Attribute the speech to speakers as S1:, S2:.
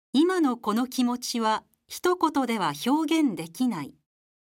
S1: 今のこの気持ちは一言では表現できない。